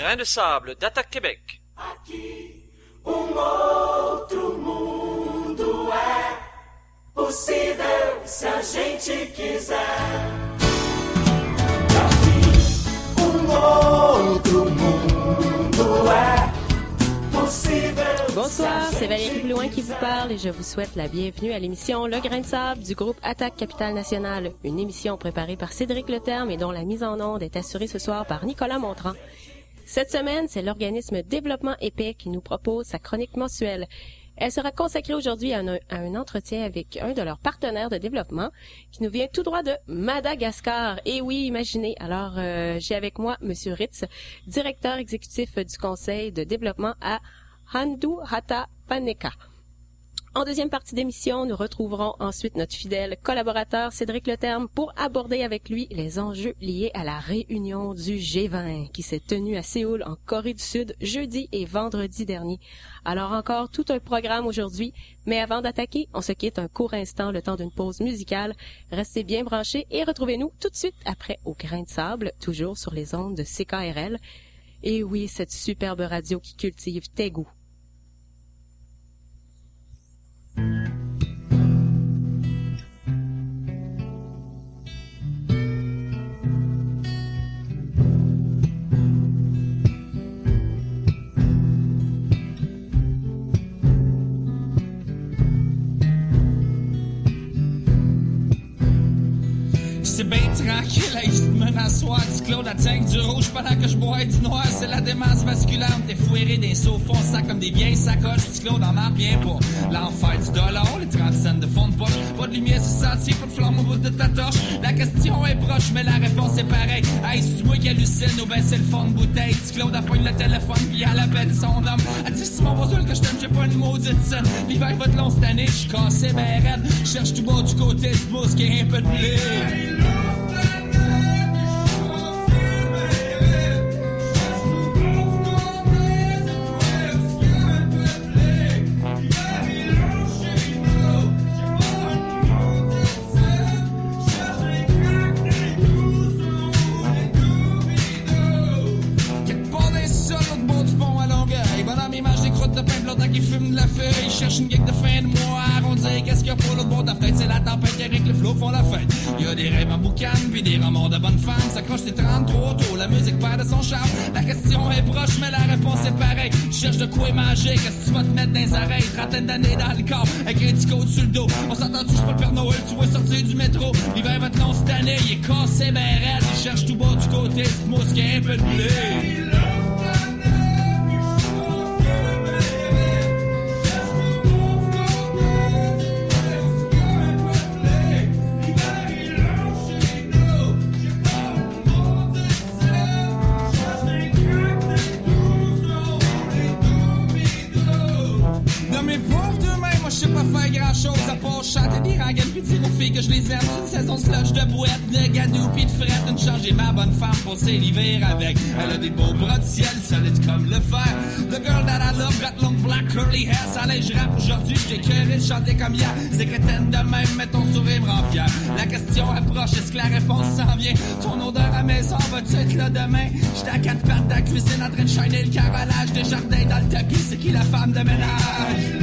Grain de sable d'Attaque Québec. Aqui, outro mundo é possível se a gente quiser. Aqui, outro mundo é possível. Bonsoir, c'est Valérie Blouin qui vous parle et je vous souhaite la bienvenue à l'émission Le Grain de sable du groupe Attaque Capitale Nationale, une émission préparée par Cédric Leterme et dont la mise en onde est assurée ce soir par Nicolas Montrand. Cette semaine, c'est l'organisme Développement Épais qui nous propose sa chronique mensuelle. Elle sera consacrée aujourd'hui à un entretien avec un de leurs partenaires de développement qui nous vient tout droit de Madagascar. Et oui, imaginez. Alors, j'ai avec moi Monsieur Ritz, directeur exécutif du conseil de développement à Handuhata-Paneka. En deuxième partie d'émission, nous retrouverons ensuite notre fidèle collaborateur Cédric Leterme pour aborder avec lui les enjeux liés à la réunion du G20 qui s'est tenue à Séoul en Corée du Sud jeudi et vendredi dernier. Alors encore tout un programme aujourd'hui, mais avant d'attaquer, on se quitte un court instant le temps d'une pause musicale. Restez bien branchés et retrouvez-nous tout de suite après au Grain de sable, toujours sur les ondes de CKRL. Et oui, cette superbe radio qui cultive tes goûts. C'est bien tranquille, là, il se mène à soir du Claude à tank du rouge pendant que je bois du noir. C'est la démence vasculaire, t'es fouéré des sauts sacs comme des vieilles sacoches. Du Claude en marre bien pour l'enfer du dollar, les 30 cents de fond de poche. Pas de lumière sur sentier, pas de flamme au bout de ta torche. La question est proche, mais la réponse est pareille. Hey, c'est moi qui hallucine ou ben c'est le fond de bouteille. Du Claude appogne le téléphone pis elle appelle son homme. Elle dit c'est mon voisin que je t'aime, j'ai pas une maudite scène. L'hiver va être long cette année, j'suis cassé ben raide. Cherche tout bas du côté du pouce qui est un peu de blé. Qui fume de la feuille, cherche une geek de fin de mois. On dirait qu'est-ce qu'il y a pour l'autre bord de la fenêtre. C'est la tempête qui avec le flot font la fête. Il y a des rêves en boucan, puis des remords de bonnes femmes. S'accroche, c'est 33 tôt, la musique perd de son charme. La question est proche, mais la réponse est pareille. Tu cherches de quoi manger, qu'est-ce que tu vas te mettre dans les oreilles? Trentaine d'années dans le corps, avec un petit code sur le dos. On s'entend-tu, c'est pas le Père Noël, tu vois sortir du métro. L'hiver va être long cette année, il est cassé ben raide. Il cherche tout bas du côté, c'est mousse qui a un peu de blé. Chose à part chanter des rengaines pis dire aux filles que je les aime. C'est une saison slush de boîte, de gadou pis de frette. Une charge et ma bonne femme passer l'hiver avec. Elle a des beaux bras de ciel, solide comme le fer. The girl that I love got long black curly hair. Ça allait, je rappe aujourd'hui, j't'ai curé de chanter comme hier. C'est crétaine de même, mais ton sourire me rend fier. La question approche, est-ce que la réponse s'en vient? Ton odeur à maison, vas-tu être là demain? J'étais à 4 pattes de la cuisine en train de shiner le carrelage de jardin dans le tapis. C'est qui la femme de ménage?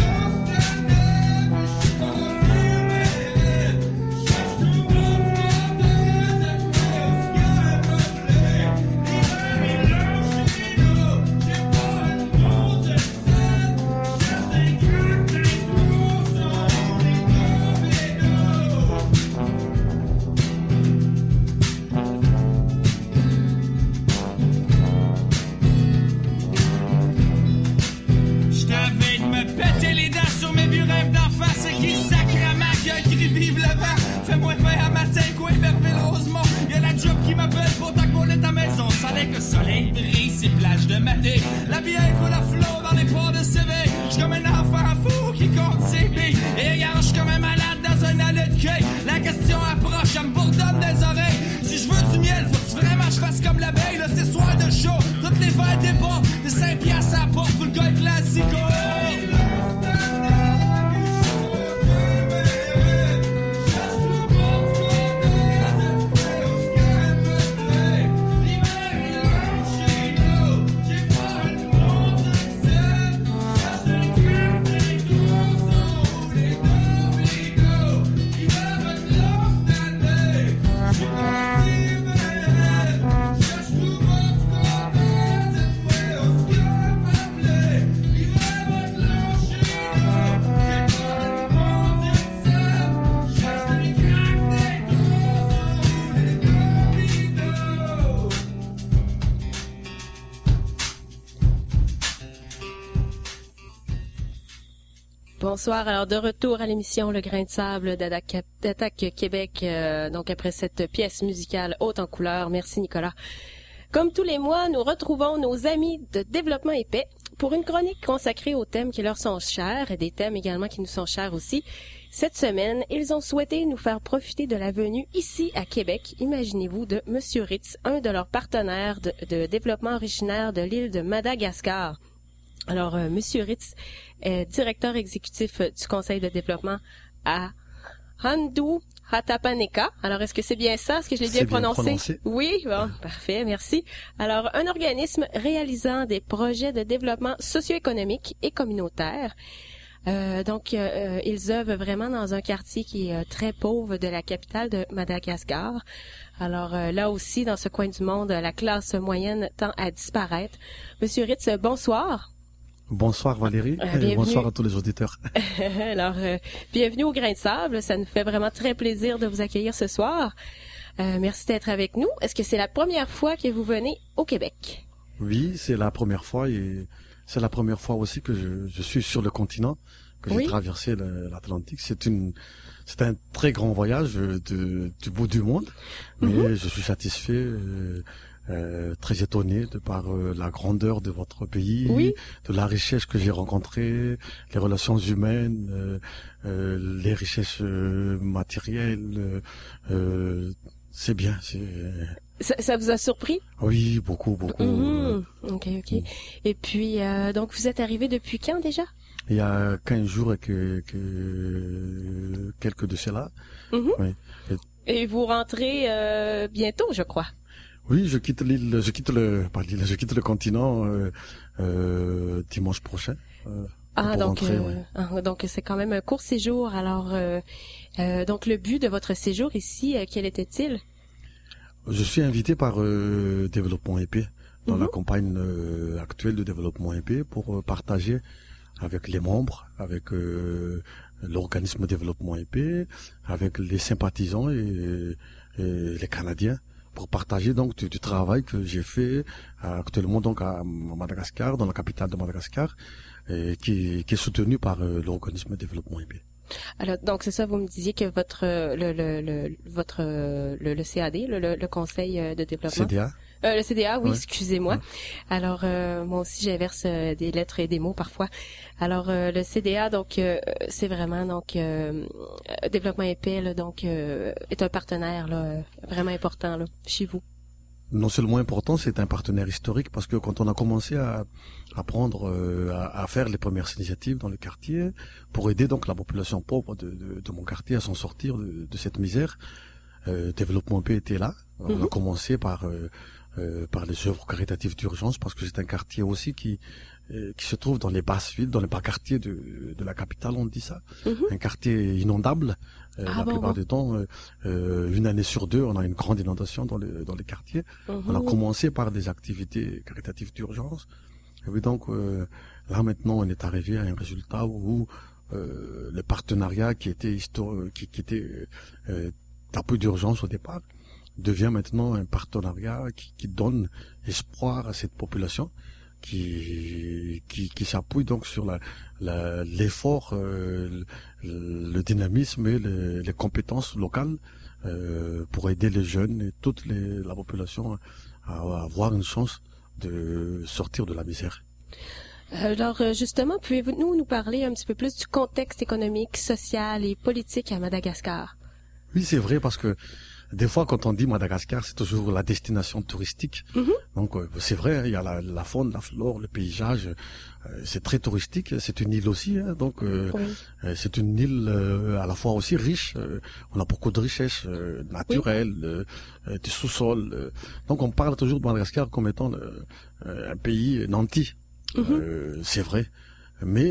Le soleil brille, c'est plage de Madé. La bière coule à flot dans les ports de CV. J'suis comme un enfant fou qui compte ses billes. Et regarde, j'suis comme un malade dans un allée de quai. La question approche, elle me bourdonne des oreilles. Si je veux du miel, faut-tu vraiment je fasse comme l'abeille? Là, c'est soir de show, toutes les verres débordent. De 5 piastres à la porte pour le gars classico. Bonsoir. Alors, de retour à l'émission Le Grain de Sable d'Attaque Québec, donc après cette pièce musicale haute en couleurs. Merci, Nicolas. Comme tous les mois, nous retrouvons nos amis de Développement épais pour une chronique consacrée aux thèmes qui leur sont chers et des thèmes également qui nous sont chers aussi. Cette semaine, ils ont souhaité nous faire profiter de la venue ici à Québec, imaginez-vous, de Monsieur Ritz, un de leurs partenaires de développement originaire de l'île de Madagascar. Alors, Monsieur Ritz est directeur exécutif du Conseil de développement à Handu Hatapaneka. Alors, est-ce que c'est bien ça? Est-ce que je l'ai bien prononcé? Oui, bon, parfait, merci. Alors, un organisme réalisant des projets de développement socio-économique et communautaire. Ils œuvrent vraiment dans un quartier qui est très pauvre de la capitale de Madagascar. Alors, là aussi, dans ce coin du monde, la classe moyenne tend à disparaître. Monsieur Ritz, bonsoir. Bonsoir Valérie, et bonsoir à tous les auditeurs. Alors, bienvenue au Grain de Sable. Ça nous fait vraiment très plaisir de vous accueillir ce soir. Merci d'être avec nous. Est-ce que c'est la première fois que vous venez au Québec? Oui, c'est la première fois et c'est la première fois aussi que je suis sur le continent, que j'ai traversé l'Atlantique. C'est un très grand voyage du bout du monde, mais je suis satisfait. Très étonné de par la grandeur de votre pays, de la richesse que j'ai rencontrée, les relations humaines, les richesses matérielles. C'est bien. Ça vous a surpris? Oui, beaucoup. Ok. Et puis, donc, vous êtes arrivé depuis quand déjà? Il y a 15 jours et quelques de cela. Oui. Et vous rentrez bientôt, je crois. Oui, je quitte le continent dimanche prochain. Donc c'est quand même un court séjour. Alors, donc le but de votre séjour ici, quel était-il? Je suis invité par Développement épais dans la campagne actuelle de Développement épais pour partager avec les membres, avec l'organisme Développement épais, avec les sympathisants et les Canadiens, pour partager donc du travail que j'ai fait actuellement donc à Madagascar, dans la capitale de Madagascar, et qui est soutenu par l'organisme Développement épais. Alors donc c'est ça, vous me disiez que votre le CAD, le Conseil de développement. CDA. Le CDA, oui, Ouais. excusez-moi. Ouais. Alors moi aussi j'inverse des lettres et des mots parfois. Alors le CDA donc c'est vraiment donc développement épais là, donc est un partenaire là vraiment important là chez vous. Non seulement important, c'est un partenaire historique parce que quand on a commencé à faire les premières initiatives dans le quartier pour aider donc la population pauvre de mon quartier à s'en sortir de cette misère, Développement épais était là. On a commencé par les œuvres caritatives d'urgence parce que c'est un quartier aussi qui se trouve dans les basses villes, dans les bas quartiers de la capitale, on dit ça. Un quartier inondable. La plupart du temps, une année sur deux, on a une grande inondation dans les quartiers. On a commencé par des activités caritatives d'urgence. Et puis donc, là maintenant, on est arrivé à un résultat où le partenariat qui était d'appui d'urgence au départ devient maintenant un partenariat qui donne espoir à cette population qui s'appuie donc sur l'effort, le dynamisme et les compétences locales pour aider les jeunes et toute la population à avoir une chance de sortir de la misère. Alors justement, pouvez-vous nous parler un petit peu plus du contexte économique, social et politique à Madagascar? Oui, c'est vrai parce que des fois, quand on dit Madagascar, c'est toujours la destination touristique. Donc, c'est vrai, il y a la faune, la flore, le paysage. C'est très touristique. C'est une île aussi, hein, donc c'est une île à la fois aussi riche. On a beaucoup de richesses naturelles, des sous-sols. Donc, on parle toujours de Madagascar comme étant un pays nanti. C'est vrai. Mais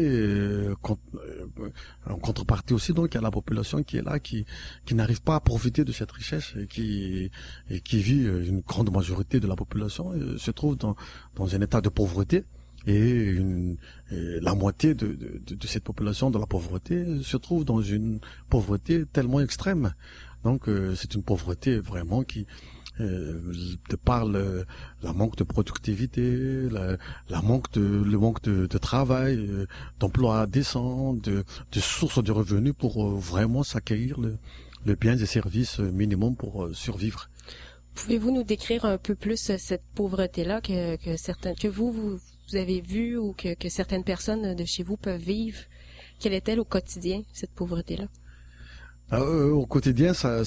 en contrepartie aussi, donc il y a la population qui est là, qui n'arrive pas à profiter de cette richesse et qui vit, une grande majorité de la population se trouve dans un état de pauvreté et la moitié de cette population de la pauvreté se trouve dans une pauvreté tellement extrême. Donc c'est une pauvreté vraiment qui de par la manque de productivité, le manque de travail, d'emploi décent, de sources de revenus pour vraiment s'acquérir le biens et services minimum pour survivre. Pouvez-vous nous décrire un peu plus cette pauvreté-là que vous avez vu ou que certaines personnes de chez vous peuvent vivre? Quelle est-elle au quotidien, cette pauvreté-là? Au quotidien, ça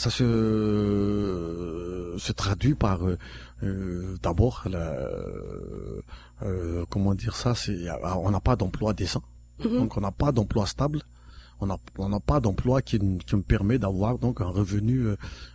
se traduit par d'abord comment dire ça, on n'a pas d'emploi décent, donc on n'a pas d'emploi stable. On n'a pas d'emploi qui me permet d'avoir donc un revenu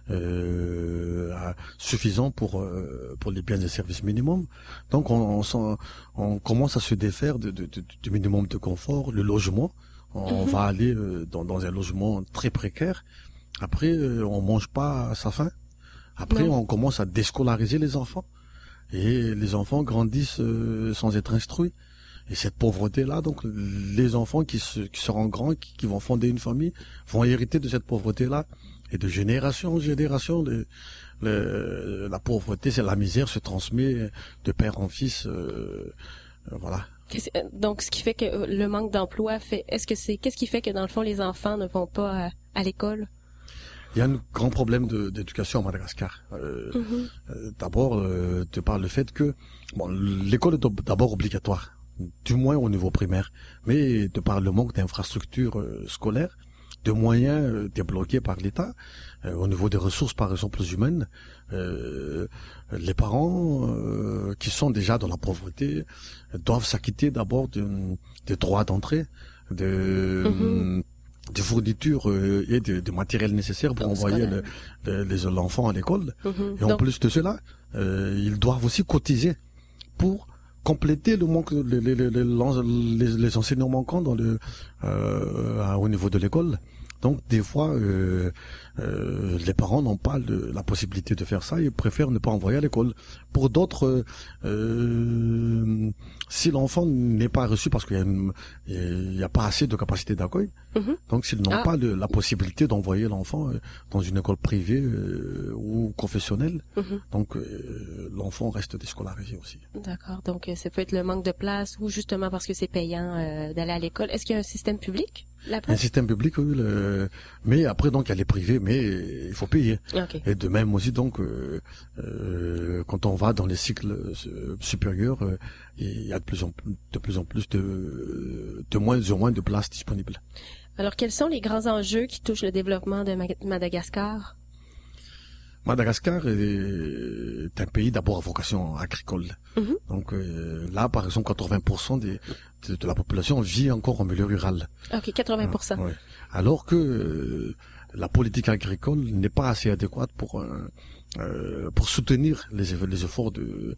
suffisant pour les biens et services minimum. Donc on commence à se défaire du minimum de confort, le logement. On va aller dans un logement très précaire. Après, on mange pas à sa faim. Après, on commence à déscolariser les enfants. Et les enfants grandissent sans être instruits. Et cette pauvreté-là, donc les enfants qui seront grands, qui vont fonder une famille, vont hériter de cette pauvreté-là. Et de génération en génération, la pauvreté, c'est la misère, se transmet de père en fils. Voilà. Donc, ce qui fait que le manque d'emploi qu'est-ce qui fait que dans le fond les enfants ne vont pas à l'école? Il y a un grand problème d'éducation à Madagascar. D'abord, de par le fait que l'école est d'abord obligatoire, du moins au niveau primaire, mais de par le manque d'infrastructures scolaires, de moyens débloqués par l'État, au niveau des ressources par exemple humaines, les parents qui sont déjà dans la pauvreté doivent s'acquitter d'abord des droits d'entrée, de fournitures et de matériel nécessaire pour envoyer l'enfant à l'école. Et en plus de cela, ils doivent aussi cotiser pour compléter le manque, les enseignants manquants au niveau de l'école. Donc des fois, les parents n'ont pas la possibilité de faire ça, ils préfèrent ne pas envoyer à l'école. Pour d'autres, si l'enfant n'est pas reçu parce qu'il y a pas assez de capacité d'accueil, donc s'ils n'ont pas la possibilité d'envoyer l'enfant dans une école privée ou confessionnelle, donc l'enfant reste déscolarisé aussi. D'accord, donc ça peut être le manque de place ou justement parce que c'est payant d'aller à l'école. Est-ce qu'il y a un système public là-bas? Un système public, oui, mais après donc il y a les privés, mais il faut payer. Okay. Et de même aussi donc quand on va dans les cycles supérieurs, il y a de plus en plus de moins en moins de places disponibles. Alors quels sont les grands enjeux qui touchent le développement de Madagascar? Madagascar est un pays d'abord à vocation agricole. Donc là, par exemple, 80% de la population vit encore en milieu rural. Ok, 80%. Ouais. Alors que la politique agricole n'est pas assez adéquate pour soutenir les efforts des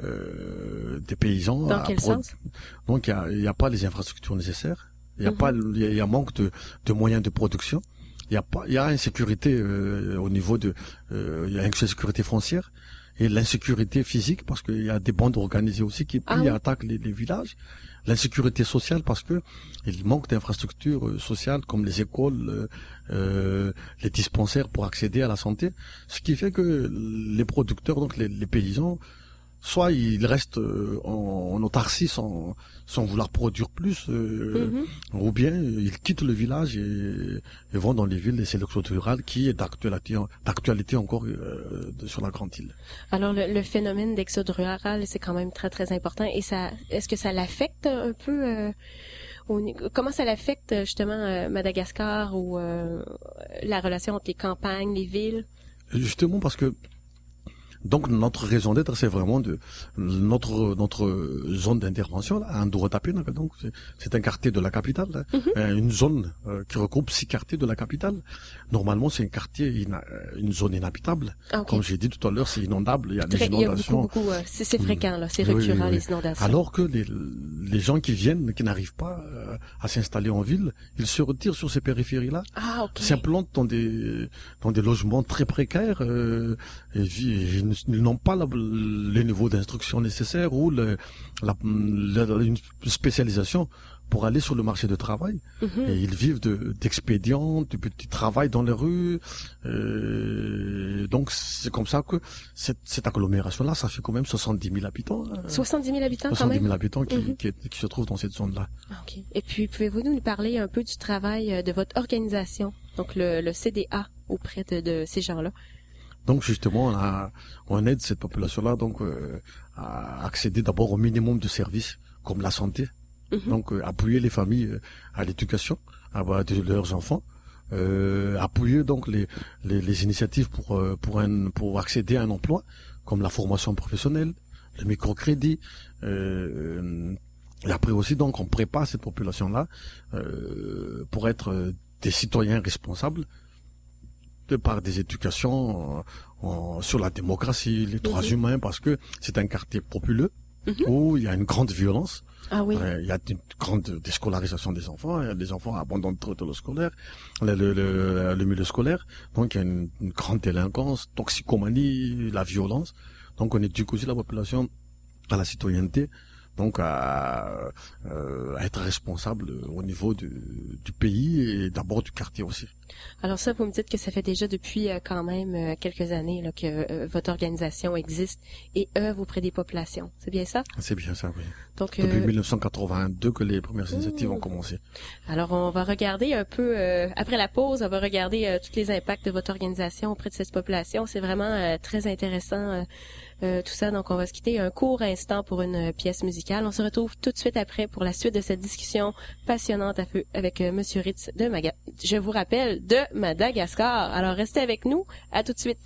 paysans. Dans quel sens? Donc il y a pas les infrastructures nécessaires. Il y a manque de moyens de production. Il y a insécurité au niveau il y a insécurité foncière et l'insécurité physique parce qu'il y a des bandes organisées aussi qui attaquent les villages. L'insécurité sociale parce que il manque d'infrastructures sociales comme les écoles, les dispensaires pour accéder à la santé, ce qui fait que les producteurs, donc les paysans, soit ils restent en autarcie sans vouloir produire plus, ou bien ils quittent le village et vont dans les villes et c'est l'exode rural qui est d'actualité encore sur la grande île. Alors le phénomène d'exode rural, c'est quand même très très important et est-ce que ça l'affecte un peu comment ça l'affecte justement Madagascar ou la relation entre les campagnes, les villes? Justement parce que donc notre raison d'être, c'est vraiment notre zone d'intervention, là, Andorotapina. Donc c'est un quartier de la capitale, une zone qui regroupe 6 quartiers de la capitale. Normalement, c'est un quartier, une zone inhabitable. Okay. Comme j'ai dit tout à l'heure, c'est inondable. Il y a des inondations. Il y a beaucoup, c'est fréquent là, c'est récurrent les inondations. Alors que les gens qui n'arrivent pas à s'installer en ville, ils se retirent sur ces périphéries-là, s'implantent dans des logements très précaires. Ils n'ont pas les niveaux d'instruction nécessaires ou une spécialisation pour aller sur le marché du travail. Et ils vivent d'expédients, du petit travail dans les rues. Donc c'est comme ça que cette agglomération-là, ça fait quand même 70 000 habitants. 70 000 habitants quand 70 même? 000 habitants qui se trouvent dans cette zone-là. OK. Et puis, pouvez-vous nous parler un peu du travail de votre organisation, donc le CDA, auprès de ces gens-là? Donc justement, on aide cette population-là donc à accéder d'abord au minimum de services comme la santé. Donc appuyer les familles à l'éducation de leurs enfants, appuyer donc les initiatives pour accéder à un emploi comme la formation professionnelle, le microcrédit. Et après aussi donc on prépare cette population-là pour être des citoyens responsables par des éducations sur la démocratie, les droits humains, parce que c'est un quartier populeux où il y a une grande violence. Ah oui. Il y a une grande déscolarisation des enfants. Les enfants abandonnent très tôt le scolaire, le milieu scolaire. Donc il y a une grande délinquance, toxicomanie, la violence. Donc on éduque aussi la population à la citoyenneté, donc à être responsable au niveau du pays et d'abord du quartier aussi. Alors ça, vous me dites que ça fait déjà depuis quand même quelques années là, que votre organisation existe et œuvre auprès des populations. C'est bien ça? C'est bien ça, oui. Donc, depuis 1982 que les premières initiatives ont commencé. Alors on va regarder un peu, après la pause, on va regarder tous les impacts de votre organisation auprès de cette population. C'est vraiment très intéressant tout ça. Donc on va se quitter un court instant pour une pièce musicale. On se retrouve tout de suite après pour la suite de cette discussion passionnante avec Monsieur Ritz je vous rappelle, de Madagascar. Alors restez avec nous. À tout de suite.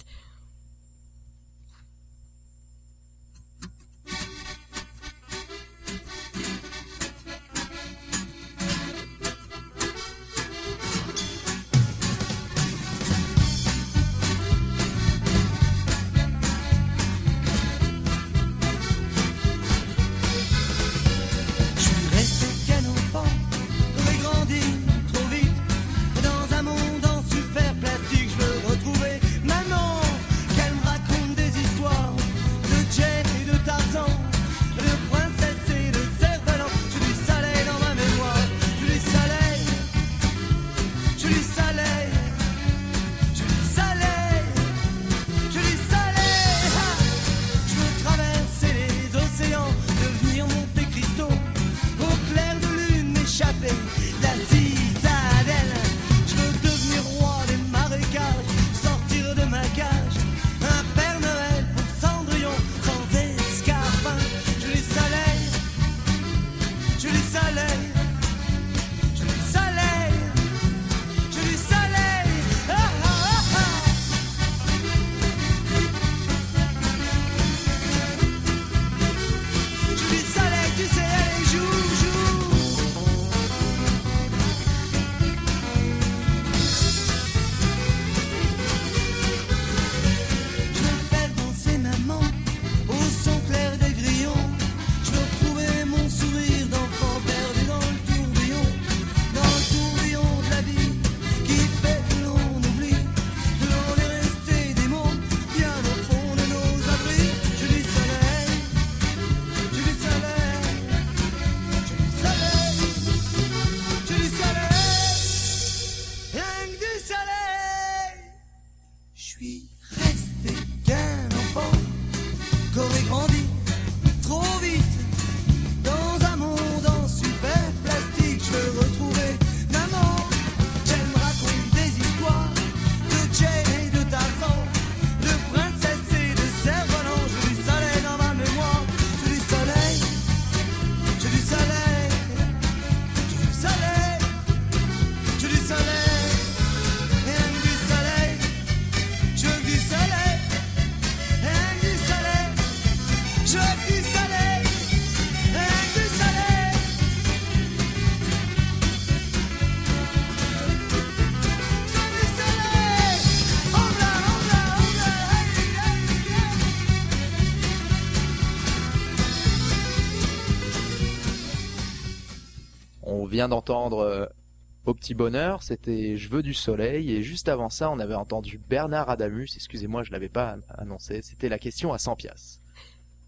On vient d'entendre Au Petit Bonheur, c'était Je veux du soleil, et juste avant ça, on avait entendu Bernard Adamus, excusez-moi, je l'avais pas annoncé, c'était La question à 100 piastres.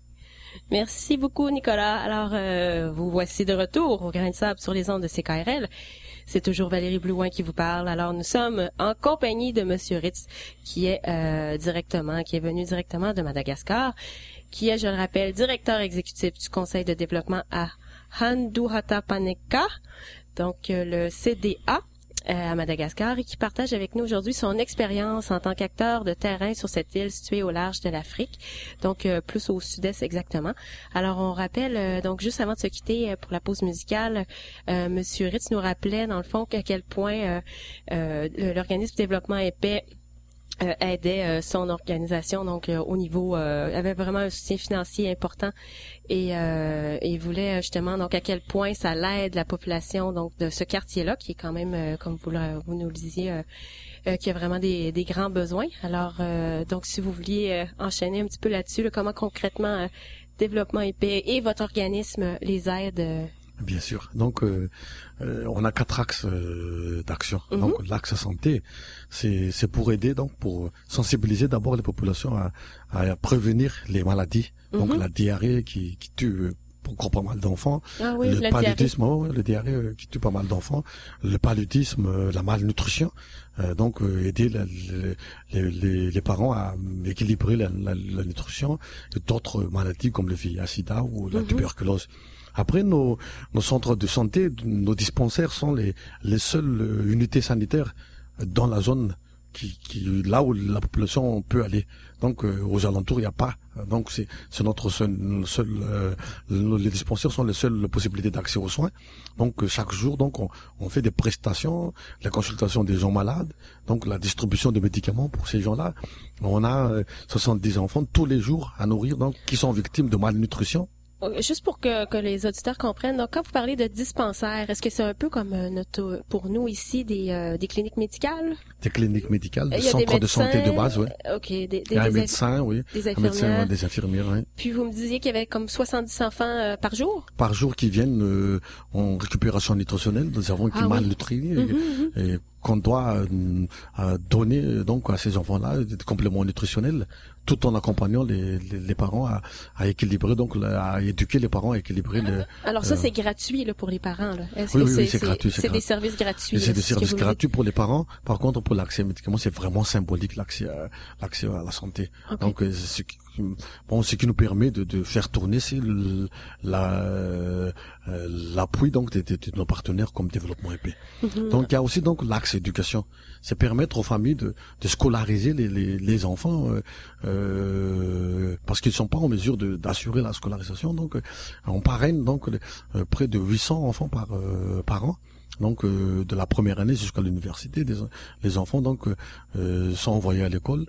Merci beaucoup, Nicolas. Alors, vous voici de retour au Grain de Sable sur les ondes de CKRL. C'est toujours Valérie Blouin qui vous parle. Alors, nous sommes en compagnie de Monsieur Ritz, qui est venu directement de Madagascar, qui est, je le rappelle, directeur exécutif du Conseil de développement à Handuhatapaneka, donc le CDA. À Madagascar et qui partage avec nous aujourd'hui son expérience en tant qu'acteur de terrain sur cette île située au large de l'Afrique, donc plus au sud-est exactement. Alors on rappelle, donc juste avant de se quitter pour la pause musicale, Monsieur Ritz nous rappelait dans le fond à quel point l'organisme développement épais aidait son organisation, donc au niveau avait vraiment un soutien financier important et il voulait justement donc à quel point ça l'aide la population donc de ce quartier-là qui est quand même comme vous nous le disiez qui a vraiment des grands besoins. Alors donc si vous vouliez enchaîner un petit peu là-dessus, comment concrètement développement épais et votre organisme les aide. Bien sûr. Donc, on a 4 axes d'action. Donc, l'axe santé, c'est pour aider, donc pour sensibiliser d'abord les populations à prévenir les maladies. Donc, la diarrhée qui tue encore pas mal d'enfants. Ah oui, le paludisme, le diarrhée qui tue pas mal d'enfants. Le paludisme, la malnutrition. Donc, aider les parents à équilibrer la nutrition et d'autres maladies comme le VIH/SIDA ou la tuberculose. Après, nos centres de santé, nos dispensaires sont les seules unités sanitaires dans la zone là où la population peut aller. Donc, aux alentours, il n'y a pas. Donc, c'est notre les dispensaires sont les seules possibilités d'accès aux soins. Donc, chaque jour, donc, on fait des prestations, la consultation des gens malades, donc la distribution de médicaments pour ces gens-là. On a 70 enfants tous les jours à nourrir, donc, qui sont victimes de malnutrition. Juste pour que les auditeurs comprennent, donc quand vous parlez de dispensaires, est-ce que c'est un peu comme pour nous ici des cliniques médicales? Des cliniques médicales, des centres de santé de base, oui. OK. Il y a un médecin, oui. Des infirmières. Des infirmières, oui. Puis vous me disiez qu'il y avait comme 70 enfants par jour? Par jour qui viennent en récupération nutritionnelle, nous avons qui malnutris et qu'on doit donner donc à ces enfants-là des compléments nutritionnels, tout en accompagnant les parents à équilibrer, donc à éduquer les parents à équilibrer le. Alors ça c'est gratuit là pour les parents là. Est-ce oui, que oui, c'est gratuit. C'est des services gratuits. C'est des services gratuits pour les parents. Par contre, pour l'accès aux médicaments, c'est vraiment symbolique l'accès à la santé. Okay. Donc ce qui nous permet de faire tourner, c'est l'appui donc de nos partenaires comme Développement épais. Donc il y a aussi donc l'axe éducation. C'est permettre aux familles de scolariser les enfants parce qu'ils sont pas en mesure d'assurer la scolarisation. Donc on parraine donc près de 800 enfants par an. Donc de la première année jusqu'à l'université, les enfants donc sont envoyés à l'école.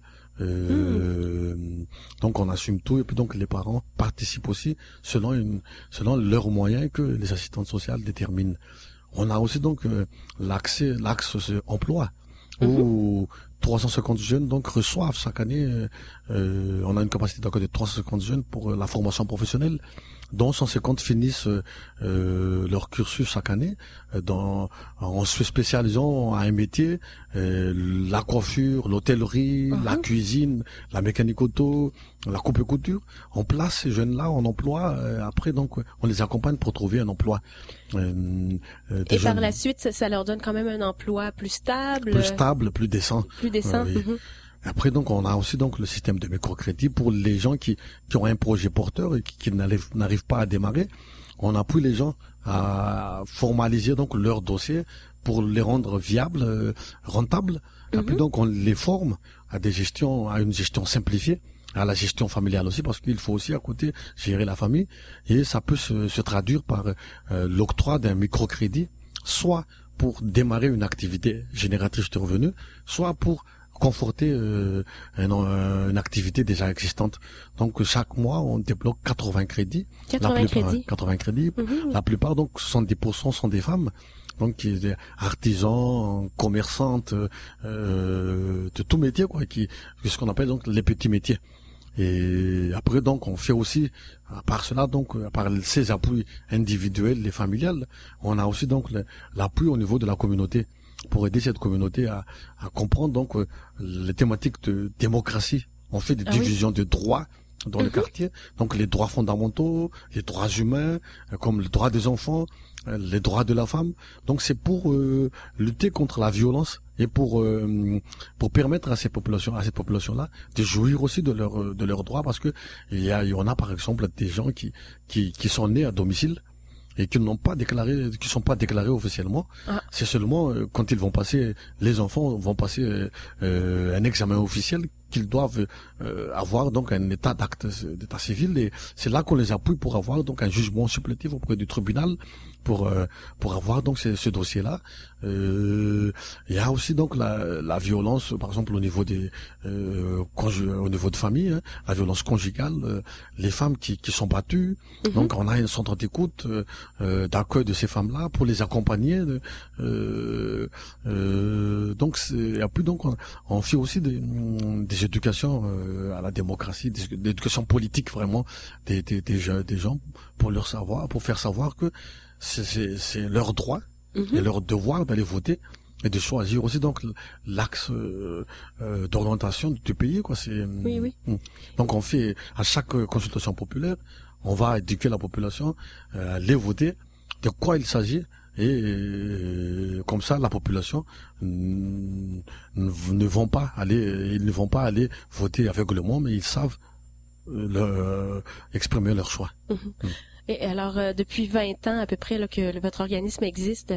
Donc on assume tout et puis donc les parents participent aussi selon leurs moyens que les assistantes sociales déterminent. On a aussi donc l'axe emploi où 350 jeunes donc reçoivent chaque année. On a une capacité d'accueil de 350 jeunes pour la formation professionnelle, dont 150 finissent leur cursus chaque année en se spécialisant à un métier, la coiffure, l'hôtellerie, la cuisine, la mécanique auto, la coupe et couture. On place ces jeunes-là en emploi. Après donc on les accompagne pour trouver un emploi. Et par la suite, ça leur donne quand même un emploi plus stable, plus décent. Oui. Après donc on a aussi donc le système de microcrédit pour les gens qui ont un projet porteur et qui n'arrivent pas à démarrer. On appuie les gens à formaliser donc leur dossier pour les rendre viables, rentables. Et puis donc on les forme à une gestion simplifiée, à la gestion familiale aussi, parce qu'il faut aussi à côté gérer la famille, et ça peut se traduire par l'octroi d'un microcrédit, soit pour démarrer une activité génératrice de revenus, soit pour conforter une activité déjà existante. Donc chaque mois on débloque 80 crédits. 80 crédits. La plupart donc 70% sont des femmes. Donc des artisans, commerçantes, de tout métier quoi, ce qu'on appelle donc les petits métiers. Et après donc on fait aussi, à part cela donc, à part ces appuis individuels et familiales, on a aussi donc l'appui au niveau de la communauté pour aider cette communauté à comprendre donc les thématiques de démocratie. On fait des divisions de droits dans le quartier. Donc les droits fondamentaux, les droits humains, comme les droits des enfants, les droits de la femme. Donc c'est pour lutter contre la violence et pour permettre à cette population-là de jouir aussi de leurs droits, parce que il y en a par exemple des gens qui sont nés à domicile et qui sont pas déclarés officiellement. Ah. C'est seulement quand les enfants vont passer un examen officiel qu'ils doivent avoir donc un état d'état civil, et c'est là qu'on les appuie pour avoir donc un jugement supplétif auprès du tribunal pour avoir donc ce dossier-là. Il y a aussi donc la violence, par exemple au niveau au niveau de famille, hein, la violence conjugale, les femmes qui sont battues. Donc on a un centre d'écoute, d'accueil de ces femmes-là pour les accompagner. Donc et puis donc on fait aussi des éducations à la démocratie, des éducations politiques vraiment des gens pour faire savoir que c'est leur droit et leur devoir d'aller voter et de choisir aussi donc l'axe d'orientation du pays, quoi. Oui. Donc on fait à chaque consultation populaire, on va éduquer la population à aller voter, de quoi il s'agit. Et comme ça, la population ils ne vont pas aller voter aveuglément, mais ils savent exprimer leur choix. Et alors, depuis 20 ans à peu près là, que votre organisme existe,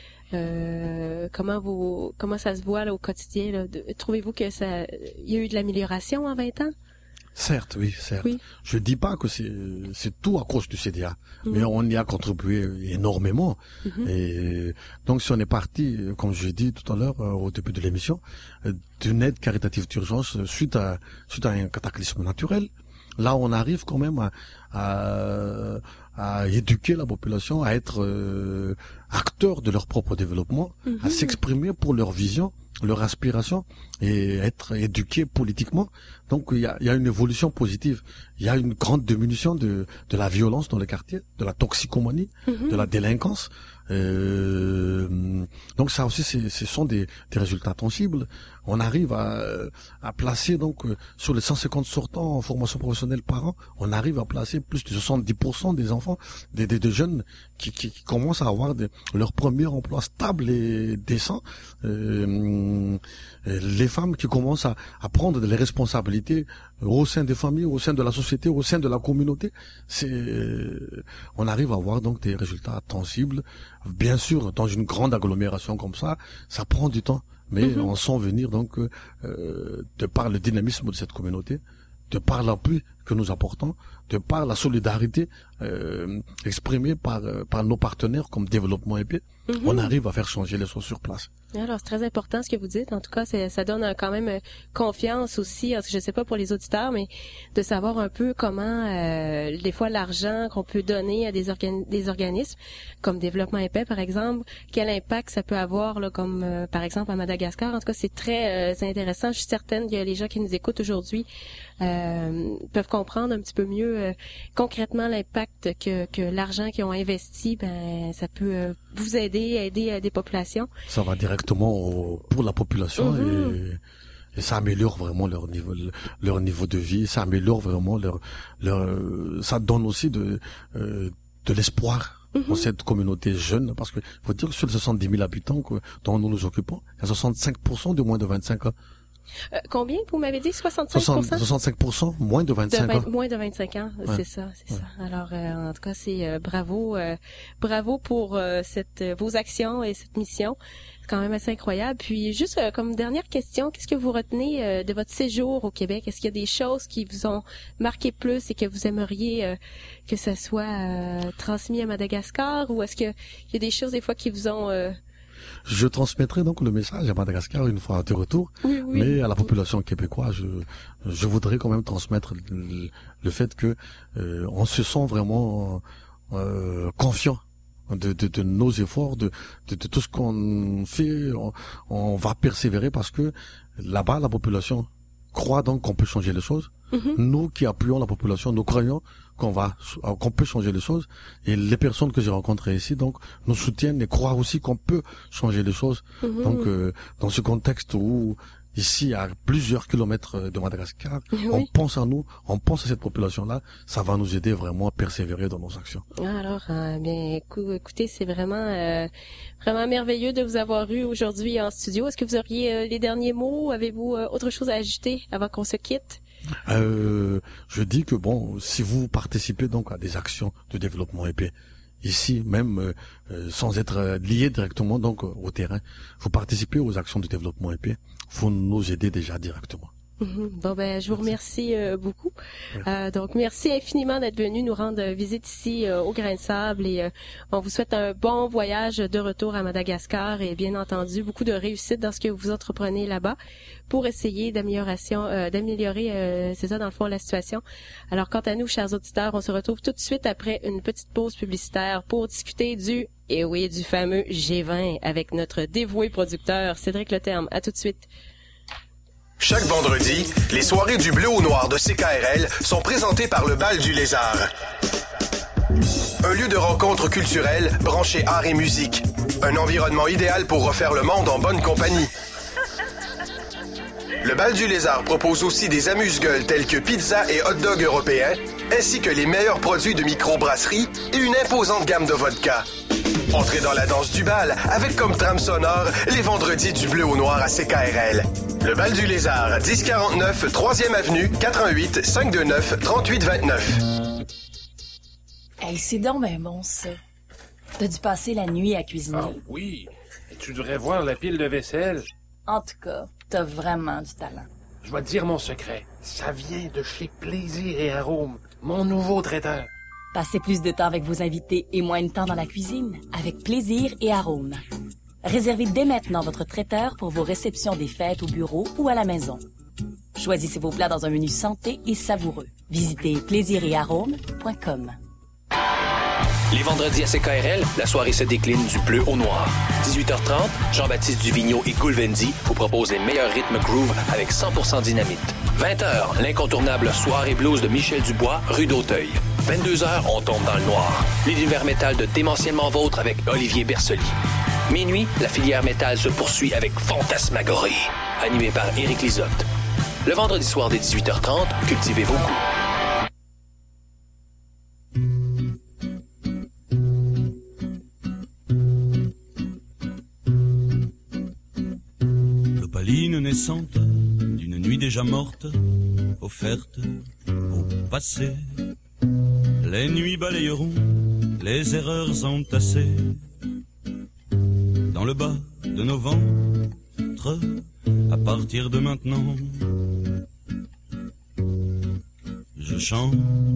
comment ça se voit là, au quotidien là, trouvez-vous que il y a eu de l'amélioration en 20 ans? Certes, oui. Je dis pas que c'est tout à cause du CDA, mais on y a contribué énormément. Et donc si on est parti, comme je l'ai dit tout à l'heure au début de l'émission, d'une aide caritative d'urgence suite à un cataclysme naturel, là on arrive quand même à éduquer la population, à être acteurs de leur propre développement, à s'exprimer pour leur vision, leur aspiration, et être éduqués politiquement. Donc il y a une évolution positive. Il y a une grande diminution de la violence dans les quartiers, de la toxicomanie, de la délinquance. Donc ça aussi, ce sont des résultats tangibles. On arrive à placer donc sur les 150 sortants en formation professionnelle par an, on arrive à placer plus de 70% des enfants, des jeunes qui commencent à avoir leur premier emploi stable et décent. Les femmes qui commencent à prendre des responsabilités au sein des familles, au sein de la société, au sein de la communauté. On arrive à avoir donc des résultats tangibles. Bien sûr, dans une grande agglomération comme ça prend du temps, mais on sent venir donc de par le dynamisme de cette communauté, de par l'appui que nous apportons, de par la solidarité exprimée par nos partenaires comme Développement épais, on arrive à faire changer les choses sur place. Alors, c'est très important ce que vous dites. En tout cas, ça donne quand même confiance aussi. Parce que je sais pas pour les auditeurs, mais de savoir un peu comment, des fois, l'argent qu'on peut donner à des organismes, comme Développement épais, par exemple, quel impact ça peut avoir, là, comme, par exemple, à Madagascar. En tout cas, c'est très intéressant. Je suis certaine que les gens qui nous écoutent aujourd'hui peuvent comprendre un petit peu mieux concrètement l'impact que l'argent qu'ils ont investi, ça peut vous aider des populations. Ça va directement pour la population et ça améliore vraiment leur niveau de vie, ça améliore vraiment ça donne aussi de l'espoir dans cette communauté jeune, parce que faut dire que sur les 70 000 habitants dont nous nous occupons, il y a 65% de moins de 25 ans. Combien vous m'avez dit? 65%? 65% moins de 25 ans. Moins de 25 ans, c'est ça. Alors, en tout cas, c'est bravo pour vos actions et cette mission. C'est quand même assez incroyable. Puis, juste comme dernière question, qu'est-ce que vous retenez de votre séjour au Québec? Est-ce qu'il y a des choses qui vous ont marqué plus et que vous aimeriez que ça soit transmis à Madagascar, ou est-ce qu'il y a des choses des fois qui vous ont Je transmettrai donc le message à Madagascar une fois de retour, mais à la population québécoise, je voudrais quand même transmettre le fait que on se sent vraiment confiant de nos efforts, de tout ce qu'on fait. On va persévérer parce que là-bas, la population croit donc qu'on peut changer les choses. Nous qui appuyons la population, nous croyons qu'on peut changer les choses, et les personnes que j'ai rencontrées ici donc nous soutiennent et croient aussi qu'on peut changer les choses. Donc dans ce contexte où ici à plusieurs kilomètres de Madagascar, Oui. on pense à nous, on pense à cette population-là, ça va nous aider vraiment à persévérer dans nos actions. Alors, bien, écoutez, c'est vraiment vraiment merveilleux de vous avoir eu aujourd'hui en studio. Est-ce que vous auriez les derniers mots? Avez-vous autre chose à ajouter avant qu'on se quitte? Je dis que bon, si vous participez donc à des actions de développement épais, ici même sans être lié directement donc au terrain, vous participez aux actions de développement épais, vous nous aidez déjà directement. Bon, ben, je vous remercie beaucoup. Donc, merci infiniment d'être venu nous rendre visite ici au Grain de Sable et on vous souhaite un bon voyage de retour à Madagascar et bien entendu beaucoup de réussite dans ce que vous entreprenez là-bas pour essayer d'améliorer, c'est ça dans le fond, la situation. Alors, quant à nous, chers auditeurs, on se retrouve tout de suite après une petite pause publicitaire pour discuter du fameux G20 avec notre dévoué producteur Cédric Leterme. À tout de suite. Chaque vendredi, les soirées du Bleu au Noir de CKRL sont présentées par le Bal du Lézard. Un lieu de rencontre culturelle branché art et musique. Un environnement idéal pour refaire le monde en bonne compagnie. Le Bal du Lézard propose aussi des amuse-gueules tels que pizza et hot dog européens, ainsi que les meilleurs produits de microbrasserie et une imposante gamme de vodka. Entrez dans la danse du bal avec comme trame sonore les vendredis du Bleu au Noir à CKRL. Le Bal du Lézard, 1049 3e Avenue, 88 529 3829. Hey, c'est donc ben bon, ça. T'as dû passer la nuit à cuisiner. Ah oui, et tu devrais voir la pile de vaisselle. En tout cas, t'as vraiment du talent. Je vais te dire mon secret. Ça vient de chez Plaisir et Arôme, mon nouveau traiteur. Passez plus de temps avec vos invités et moins de temps dans la cuisine avec Plaisir et Arôme. Réservez dès maintenant votre traiteur pour vos réceptions des fêtes au bureau ou à la maison. Choisissez vos plats dans un menu santé et savoureux. Visitez plaisiretarôme.com. Les vendredis à CKRL, la soirée se décline du bleu au noir. 18h30, Jean-Baptiste Duvigneau et Goulvendi vous proposent les meilleurs rythmes groove avec 100% dynamite. 20h, l'incontournable soirée blues de Michel Dubois, rue d'Auteuil. 22h, on tombe dans le noir. L'univers métal de Démentiellement Vôtre avec Olivier Bersoli. Minuit, la filière métal se poursuit avec Fantasmagorie, animé par Éric Lisotte. Le vendredi soir dès 18h30, cultivez vos goûts. L'opaline naissante d'une nuit déjà morte, offerte au passé. Les nuits balayeront les erreurs entassées dans le bas de nos ventres. À partir de maintenant, je chante.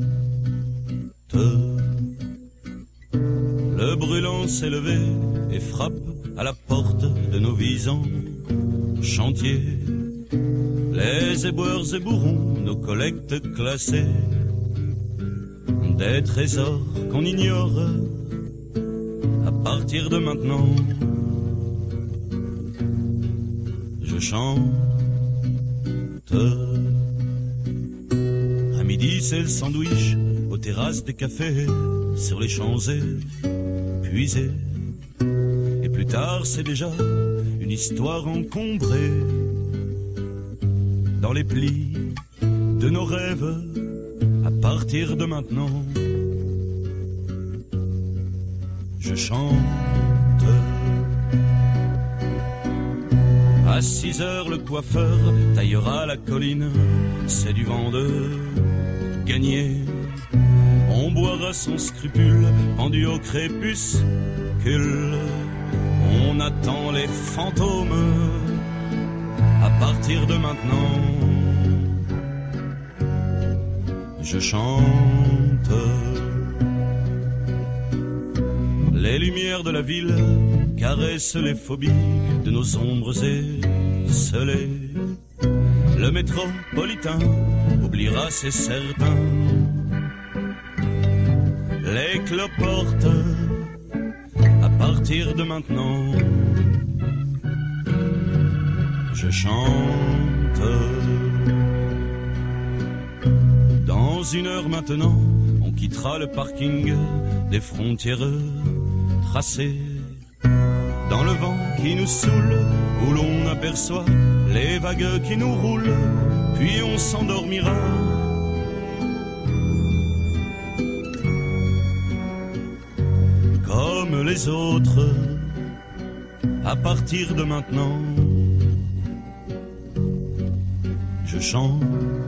Le brûlant s'est levé et frappe à la porte de nos vies en chantier. Les éboueurs éboueront nos collectes classées, des trésors qu'on ignore. À partir de maintenant, je chante. À midi, c'est le sandwich aux terrasses des cafés, sur les Champs-Épuisés. Et plus tard, c'est déjà une histoire encombrée dans les plis de nos rêves. À partir de maintenant, je chante. À 6h, le coiffeur taillera la colline. C'est du vent de gagner. On boira sans scrupule, pendu au crépuscule. On attend les fantômes. À partir de maintenant, je chante. Les lumières de la ville caressent les phobies de nos ombres esselées. Le métropolitain oubliera, c'est certain, les cloportes. À partir de maintenant, je chante. Dans une heure maintenant, on quittera le parking des frontières tracées. Dans le vent qui nous saoule, où l'on aperçoit les vagues qui nous roulent, puis on s'endormira. Comme les autres, à partir de maintenant, je chante.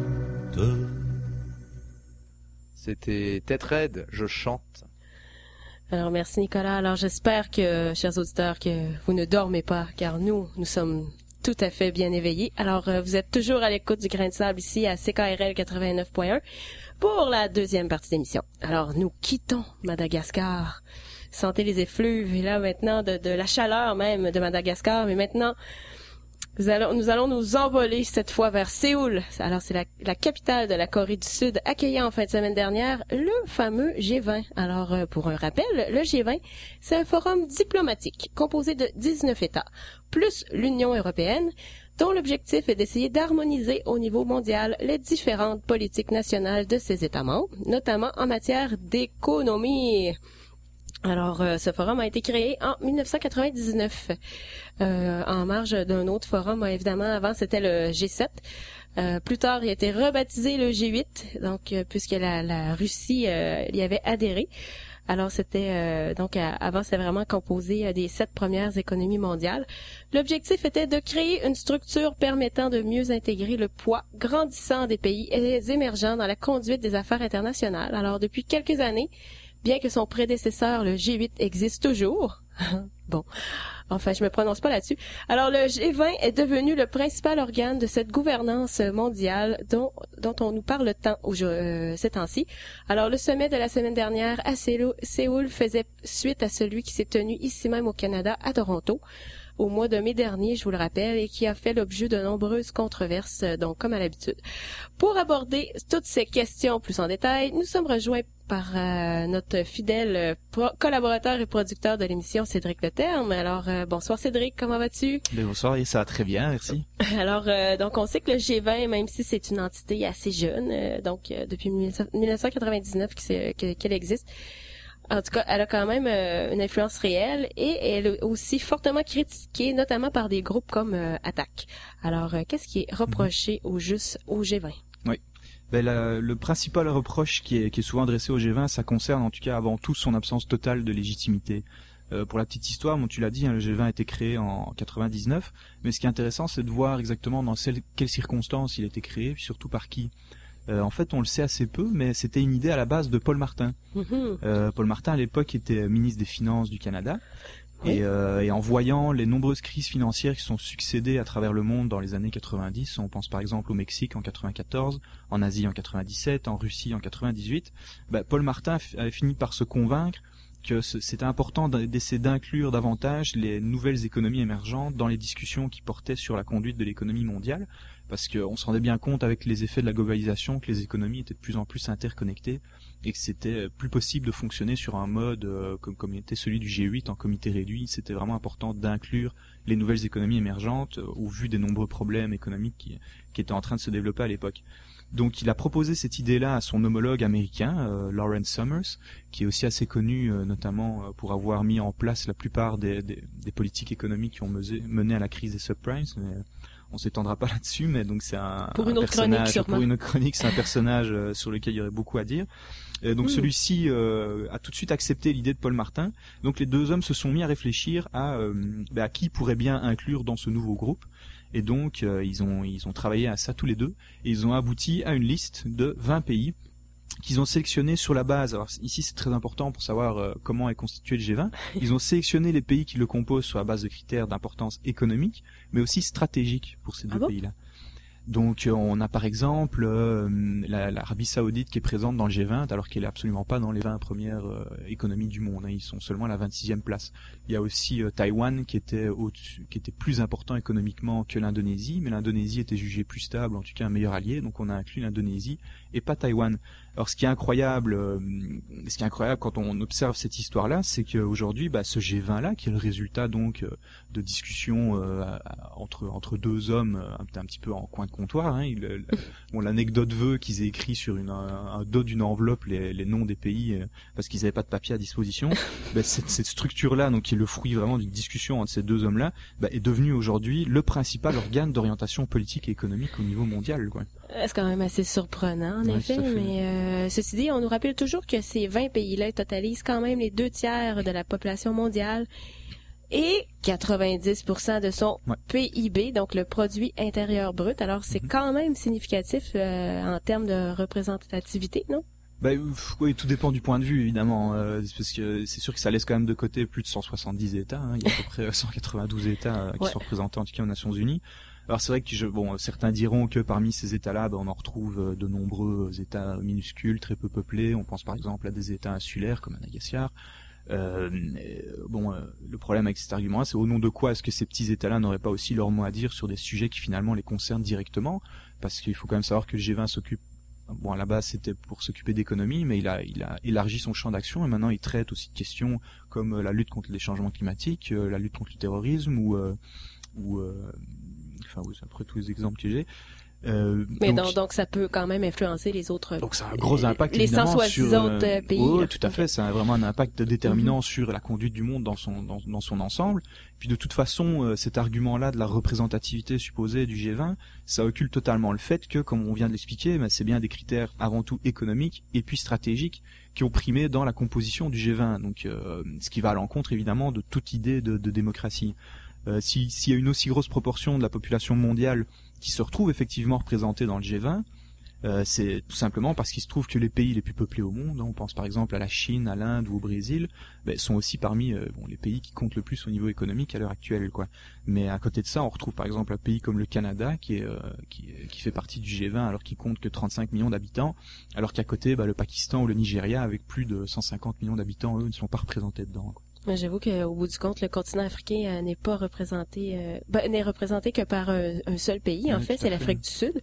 C'était Tête Raide, je chante. Alors, merci Nicolas. Alors, j'espère que, chers auditeurs, que vous ne dormez pas, car nous sommes tout à fait bien éveillés. Alors, vous êtes toujours à l'écoute du Grain de Sable ici à CKRL 89.1 pour la deuxième partie d'émission. Alors, nous quittons Madagascar. Sentez les effluves, et là, maintenant, de la chaleur même de Madagascar, mais maintenant, nous allons nous envoler cette fois vers Séoul. Alors, c'est la capitale de la Corée du Sud, accueillant en fin de semaine dernière le fameux G20. Alors, pour un rappel, le G20, c'est un forum diplomatique composé de 19 États, plus l'Union européenne, dont l'objectif est d'essayer d'harmoniser au niveau mondial les différentes politiques nationales de ces États membres, notamment en matière d'économie. Alors, ce forum a été créé en 1999, en marge d'un autre forum. Évidemment, avant, c'était le G7. Plus tard, il a été rebaptisé le G8, donc puisque la Russie y avait adhéré. Alors, c'était avant, c'était vraiment composé des 7 premières économies mondiales. L'objectif était de créer une structure permettant de mieux intégrer le poids grandissant des pays émergents dans la conduite des affaires internationales. Alors, depuis quelques années, bien que son prédécesseur, le G8, existe toujours. Bon, enfin, je me prononce pas là-dessus. Alors, le G20 est devenu le principal organe de cette gouvernance mondiale dont on nous parle tant ces temps-ci. Alors, le sommet de la semaine dernière à Séoul faisait suite à celui qui s'est tenu ici même au Canada, à Toronto, au mois de mai dernier, je vous le rappelle, et qui a fait l'objet de nombreuses controverses, donc comme à l'habitude. Pour aborder toutes ces questions plus en détail, nous sommes rejoints par notre fidèle collaborateur et producteur de l'émission, Cédric Leterme. Alors, bonsoir Cédric, comment vas-tu? Bonsoir, et ça va très bien, merci. Alors, donc on sait que le G20, même si c'est une entité assez jeune, donc depuis 1999 qu'elle existe, en tout cas, elle a quand même une influence réelle et elle est aussi fortement critiquée, notamment par des groupes comme Attac. Alors, qu'est-ce qui est reproché au G20? Oui. Le principal reproche qui est souvent adressé au G20, ça concerne en tout cas avant tout son absence totale de légitimité. Pour la petite histoire, tu l'as dit, le G20 a été créé en 99, mais ce qui est intéressant, c'est de voir exactement dans quelles circonstances il a été créé, puis surtout par qui. En fait, on le sait assez peu, mais c'était une idée à la base de Paul Martin. Paul Martin, à l'époque, était ministre des Finances du Canada. Oui. Et en voyant les nombreuses crises financières qui sont succédées à travers le monde dans les années 90, on pense par exemple au Mexique en 94, en Asie en 97, en Russie en 98, Paul Martin avait fini par se convaincre que c'était important d'essayer d'inclure davantage les nouvelles économies émergentes dans les discussions qui portaient sur la conduite de l'économie mondiale, parce qu'on se rendait bien compte avec les effets de la globalisation que les économies étaient de plus en plus interconnectées et que c'était plus possible de fonctionner sur un mode comme était celui du G8 en comité réduit. C'était vraiment important d'inclure les nouvelles économies émergentes au vu des nombreux problèmes économiques qui étaient en train de se développer à l'époque. Donc il a proposé cette idée-là à son homologue américain, Lawrence Summers, qui est aussi assez connu notamment pour avoir mis en place la plupart des politiques économiques qui ont mené à la crise des subprimes. On s'étendra pas là-dessus, mais donc c'est pour une autre chronique, c'est un personnage sur lequel il y aurait beaucoup à dire. Donc celui-ci a tout de suite accepté l'idée de Paul Martin. Donc les deux hommes se sont mis à réfléchir à qui pourrait bien inclure dans ce nouveau groupe. Et donc ils ont travaillé à ça tous les deux et ils ont abouti à une liste de 20 pays qu'ils ont sélectionné sur la base. Alors ici c'est très important pour savoir comment est constitué le G20. Ils ont sélectionné les pays qui le composent sur la base de critères d'importance économique, mais aussi stratégique pour ces deux pays-là. Donc on a par exemple l'Arabie Saoudite qui est présente dans le G20 alors qu'elle est absolument pas dans les 20 premières économies du monde. Ils sont seulement à la 26e place. Il y a aussi Taïwan qui était plus important économiquement que l'Indonésie, mais l'Indonésie était jugée plus stable, en tout cas un meilleur allié, donc on a inclus l'Indonésie et pas Taïwan. Alors ce qui est incroyable quand on observe cette histoire-là, c'est qu'aujourd'hui, ce G20-là, qui est le résultat donc de discussions entre deux hommes un petit peu en coin de comptoir, hein, l'anecdote veut qu'ils aient écrit sur un dos d'une enveloppe les noms des pays parce qu'ils n'avaient pas de papier à disposition. Cette structure-là, donc qui est le fruit vraiment d'une discussion entre ces deux hommes-là, est devenue aujourd'hui le principal organe d'orientation politique et économique au niveau mondial, quoi. C'est quand même assez surprenant, en effet, mais ceci dit, on nous rappelle toujours que ces 20 pays-là totalisent quand même les 2/3 de la population mondiale et 90% de son PIB, donc le produit intérieur brut. Alors, c'est quand même significatif en termes de représentativité, non? Oui, tout dépend du point de vue, évidemment, parce que c'est sûr que ça laisse quand même de côté plus de 170 États, hein. Il y a à peu près 192 États qui sont représentés en tout cas aux Nations Unies. Alors c'est vrai que certains diront que parmi ces États-là, on en retrouve de nombreux États minuscules, très peu peuplés. On pense par exemple à des États insulaires comme Madagascar. Le problème avec cet argument-là, c'est au nom de quoi est-ce que ces petits États-là n'auraient pas aussi leur mot à dire sur des sujets qui finalement les concernent directement? Parce qu'il faut quand même savoir que le G20 s'occupe, à la base c'était pour s'occuper d'économie, mais il a élargi son champ d'action et maintenant il traite aussi de questions comme la lutte contre les changements climatiques, la lutte contre le terrorisme c'est après tous les exemples que j'ai. Mais donc ça peut quand même influencer les autres. Donc ça a un gros impact les évidemment 160 sur autres pays. Oui, tout à fait, ça a vraiment un impact déterminant sur la conduite du monde dans son ensemble. Puis de toute façon, cet argument-là de la représentativité supposée du G20, ça occulte totalement le fait que, comme on vient de l'expliquer, c'est bien des critères avant tout économiques et puis stratégiques qui ont primé dans la composition du G20. Donc ce qui va à l'encontre évidemment de toute idée de démocratie. S'il y a une aussi grosse proportion de la population mondiale qui se retrouve effectivement représentée dans le G20, c'est tout simplement parce qu'il se trouve que les pays les plus peuplés au monde, on pense par exemple à la Chine, à l'Inde ou au Brésil, sont aussi parmi les pays qui comptent le plus au niveau économique à l'heure actuelle, quoi. Mais à côté de ça, on retrouve par exemple un pays comme le Canada qui fait partie du G20 alors qu'il compte que 35 millions d'habitants, alors qu'à côté le Pakistan ou le Nigeria avec plus de 150 millions d'habitants, eux ne sont pas représentés dedans, quoi. J'avoue qu'au bout du compte, le continent africain n'est pas représenté, n'est représenté que par un seul pays. En fait, c'est l'Afrique du Sud.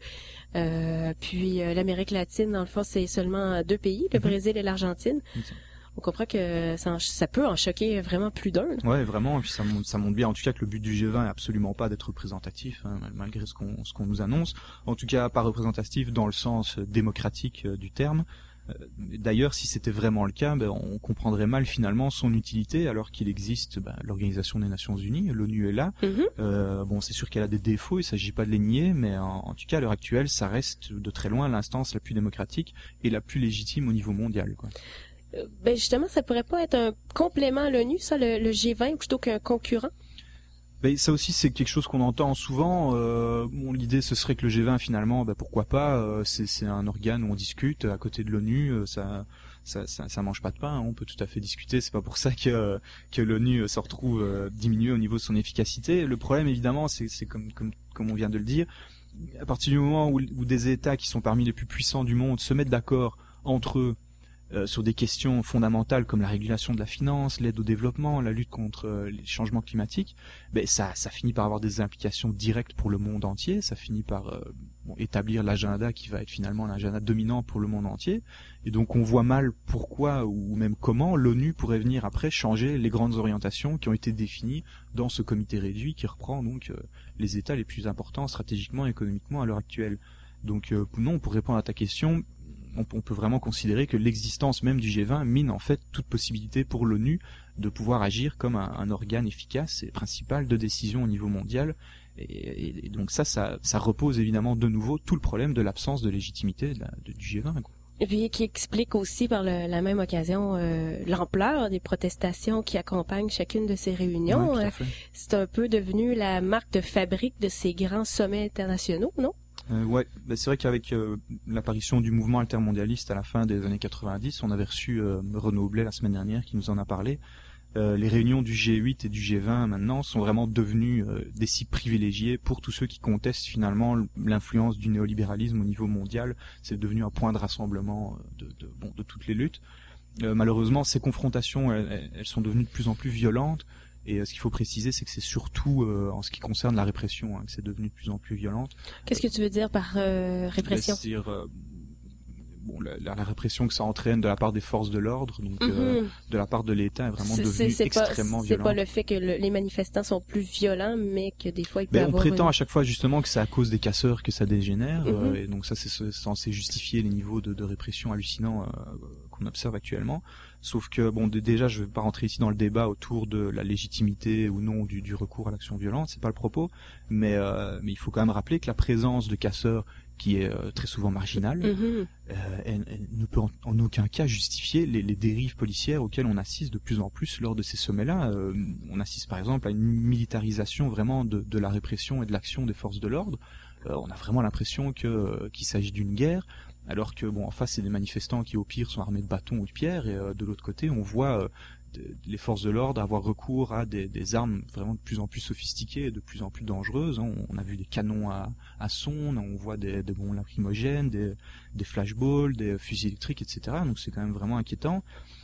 Puis l'Amérique latine, dans le fond, c'est seulement 2 pays, le Brésil et l'Argentine. On comprend que ça peut en choquer vraiment plus d'un. Ouais, vraiment. Et puis ça montre bien, en tout cas, que le but du G20 est absolument pas d'être représentatif, hein, malgré ce qu'on nous annonce. En tout cas, pas représentatif dans le sens démocratique du terme. D'ailleurs, si c'était vraiment le cas, on comprendrait mal finalement son utilité, alors qu'il existe l'Organisation des Nations Unies, l'ONU est là. C'est sûr qu'elle a des défauts, il s'agit pas de les nier, mais en tout cas à l'heure actuelle, ça reste de très loin l'instance la plus démocratique et la plus légitime au niveau mondial, quoi. Justement, ça pourrait pas être un complément à l'ONU, ça, le G20, plutôt qu'un concurrent? Ça aussi, c'est quelque chose qu'on entend souvent. L'idée, ce serait que le G20, finalement, pourquoi pas, c'est un organe où on discute à côté de l'ONU. Ça mange pas de pain, hein, on peut tout à fait discuter. C'est pas pour ça que l'ONU se retrouve diminuée au niveau de son efficacité. Le problème, évidemment, c'est comme on vient de le dire, à partir du moment où des États qui sont parmi les plus puissants du monde se mettent d'accord entre eux sur des questions fondamentales comme la régulation de la finance, l'aide au développement, la lutte contre les changements climatiques, ça finit par avoir des implications directes pour le monde entier, ça finit par établir l'agenda qui va être finalement l'agenda dominant pour le monde entier, et donc on voit mal pourquoi ou même comment l'ONU pourrait venir après changer les grandes orientations qui ont été définies dans ce comité réduit qui reprend donc les États les plus importants stratégiquement et économiquement à l'heure actuelle. Donc non, pour répondre à ta question, on peut vraiment considérer que l'existence même du G20 mine en fait toute possibilité pour l'ONU de pouvoir agir comme un organe efficace et principal de décision au niveau mondial. Et donc ça repose évidemment de nouveau tout le problème de l'absence de légitimité du G20, quoi. Et puis qui explique aussi par la même occasion l'ampleur des protestations qui accompagnent chacune de ces réunions. C'est un peu devenu la marque de fabrique de ces grands sommets internationaux, non? C'est vrai qu'avec l'apparition du mouvement altermondialiste à la fin des années 90, on avait reçu Renaud Blais la semaine dernière qui nous en a parlé. Les réunions du G8 et du G20 maintenant sont vraiment devenues des sites privilégiés pour tous ceux qui contestent finalement l'influence du néolibéralisme au niveau mondial. C'est devenu un point de rassemblement de toutes les luttes. Malheureusement, ces confrontations, elles sont devenues de plus en plus violentes. Et ce qu'il faut préciser, c'est que c'est surtout en ce qui concerne la répression que c'est devenu de plus en plus violente. Qu'est-ce que tu veux dire par répression? C'est-à-dire, la répression que ça entraîne de la part des forces de l'ordre, donc de la part de l'État est vraiment devenue extrêmement violente. C'est pas le fait que les manifestants sont plus violents, mais que des fois il peut on prétend à chaque fois justement que c'est à cause des casseurs que ça dégénère, et donc ça c'est censé justifier les niveaux de répression hallucinants qu'on observe actuellement. Sauf que déjà je vais pas rentrer ici dans le débat autour de la légitimité ou non du recours à l'action violente, c'est pas le propos, mais il faut quand même rappeler que la présence de casseurs qui est très souvent marginale, elle ne peut en aucun cas justifier les dérives policières auxquelles on assiste de plus en plus lors de ces sommets-là. On assiste par exemple à une militarisation vraiment de la répression et de l'action des forces de l'ordre. On a vraiment l'impression qu'il s'agit d'une guerre, alors que en face c'est des manifestants qui au pire sont armés de bâtons ou de pierres, et de l'autre côté on voit les forces de l'ordre avoir recours à des armes vraiment de plus en plus sophistiquées et de plus en plus dangereuses. On a vu des canons à son, on voit des bombes lacrymogènes, des flashballs, des fusils électriques, etc. Donc c'est quand même vraiment inquiétant.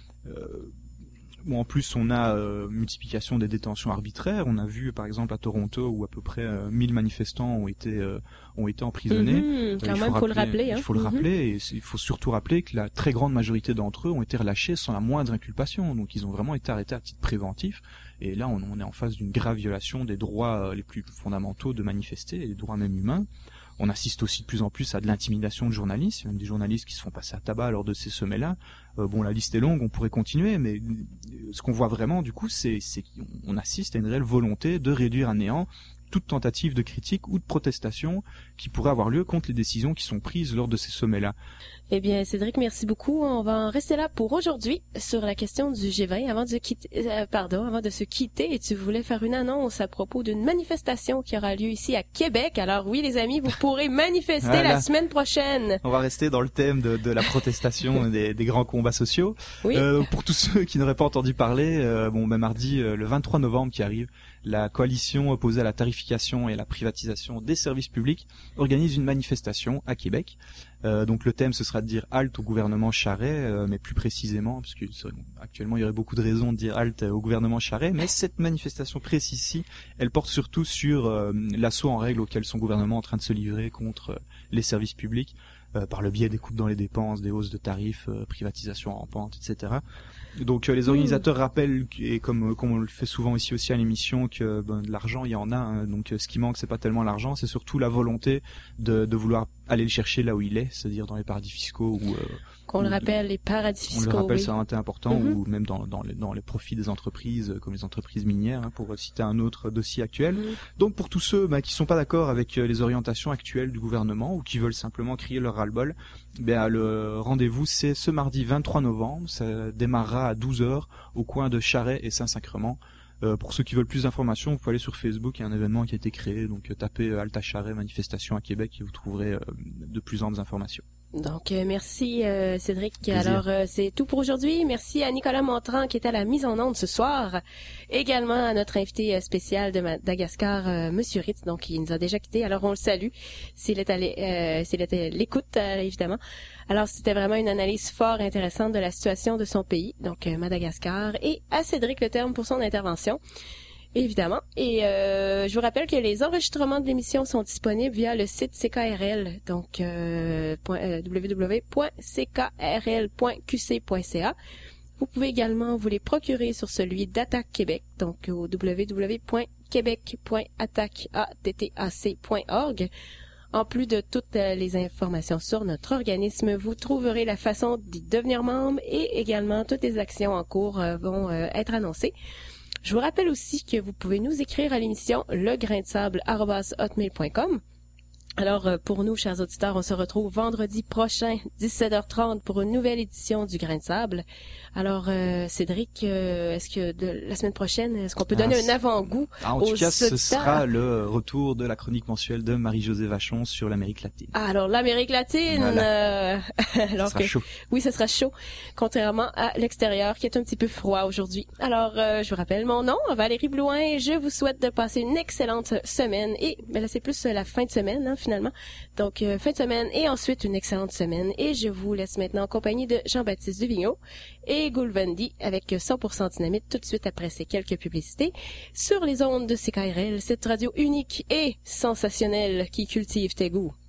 En plus, on a multiplication des détentions arbitraires. On a vu, par exemple, à Toronto, où à peu près 1000 manifestants ont été emprisonnés. Quand même, faut le rappeler. Il faut le rappeler, et il faut surtout rappeler que la très grande majorité d'entre eux ont été relâchés sans la moindre inculpation. Donc, ils ont vraiment été arrêtés à titre préventif. Et là, on est en face d'une grave violation des droits les plus fondamentaux de manifester, et des droits même humains. On assiste aussi de plus en plus à de l'intimidation de journalistes. Il y a même des journalistes qui se font passer à tabac lors de ces sommets-là. La liste est longue, on pourrait continuer, mais ce qu'on voit vraiment, du coup, c'est qu'on assiste à une réelle volonté de réduire à néant toute tentative de critique ou de protestation qui pourrait avoir lieu contre les décisions qui sont prises lors de ces sommets-là. Eh bien, Cédric, merci beaucoup. On va en rester là pour aujourd'hui sur la question du G20 avant de se quitter. Et tu voulais faire une annonce à propos d'une manifestation qui aura lieu ici à Québec. Alors oui, les amis, vous pourrez manifester la semaine prochaine. On va rester dans le thème de la protestation des grands combats sociaux. Oui. Pour tous ceux qui n'auraient pas entendu parler, mardi, le 23 novembre qui arrive, la coalition opposée à la tarification et à la privatisation des services publics organise une manifestation à Québec. Donc le thème ce sera de dire halte au gouvernement Charest, mais plus précisément, parce que actuellement il y aurait beaucoup de raisons de dire halte au gouvernement Charest, mais cette manifestation précise-ci, elle porte surtout sur l'assaut en règle auquel son gouvernement est en train de se livrer contre les services publics, par le biais des coupes dans les dépenses, des hausses de tarifs, privatisation rampante, etc. Donc les organisateurs rappellent, et comme on le fait souvent ici aussi à l'émission, que de l'argent il y en a, hein. Donc ce qui manque c'est pas tellement l'argent, c'est surtout la volonté de vouloir aller le chercher là où il est, c'est-à-dire dans les paradis fiscaux ou qu'on le rappelle, les paradis fiscaux. On le rappelle, oui. c'est vraiment important, ou même dans les profits des entreprises, comme les entreprises minières, hein, pour citer un autre dossier actuel. Donc pour tous ceux qui sont pas d'accord avec les orientations actuelles du gouvernement ou qui veulent simplement crier leur ras-le-bol, le rendez-vous c'est ce mardi 23 novembre, ça démarrera à 12h au coin de Charest et Saint-Sacrement. Pour ceux qui veulent plus d'informations, vous pouvez aller sur Facebook, il y a un événement qui a été créé, donc tapez Alta Charest manifestation à Québec et vous trouverez de plus amples informations. Donc merci Cédric. Plaisir. Alors c'est tout pour aujourd'hui. Merci à Nicolas Montrand qui est à la mise en onde ce soir. Également à notre invité spécial de Madagascar, Monsieur Ritz, donc il nous a déjà quittés. Alors on le salue s'il est à l'écoute évidemment. Alors c'était vraiment une analyse fort intéressante de la situation de son pays, donc Madagascar, et à Cédric Leterme pour son intervention. Évidemment. Et je vous rappelle que les enregistrements de l'émission sont disponibles via le site CKRL, donc www.ckrl.qc.ca. Vous pouvez également vous les procurer sur celui d'Attaque Québec, donc au www.quebec.attac.org. En plus de toutes les informations sur notre organisme, vous trouverez la façon d'y devenir membre et également toutes les actions en cours vont être annoncées. Je vous rappelle aussi que vous pouvez nous écrire à l'émission legrainsable@hotmail.com. Alors, pour nous, chers auditeurs, on se retrouve vendredi prochain, 17h30, pour une nouvelle édition du Grain de Sable. Alors, Cédric, est-ce que la semaine prochaine, est-ce qu'on peut donner un avant-goût en tout cas, ce sera le retour de la chronique mensuelle de Marie-Josée Vachon sur l'Amérique latine. Ah, alors, l'Amérique latine, voilà. Alors ça sera chaud. Oui, ça sera chaud, contrairement à l'extérieur, qui est un petit peu froid aujourd'hui. Alors, je vous rappelle mon nom, Valérie Blouin, et je vous souhaite de passer une excellente semaine, et là, c'est plus la fin de semaine, hein, finalement. Donc, fin de semaine et ensuite une excellente semaine. Et je vous laisse maintenant en compagnie de Jean-Baptiste Duvigneau et Gulvendi avec 100% Dynamite tout de suite après ces quelques publicités sur les ondes de CKRL, cette radio unique et sensationnelle qui cultive tes goûts.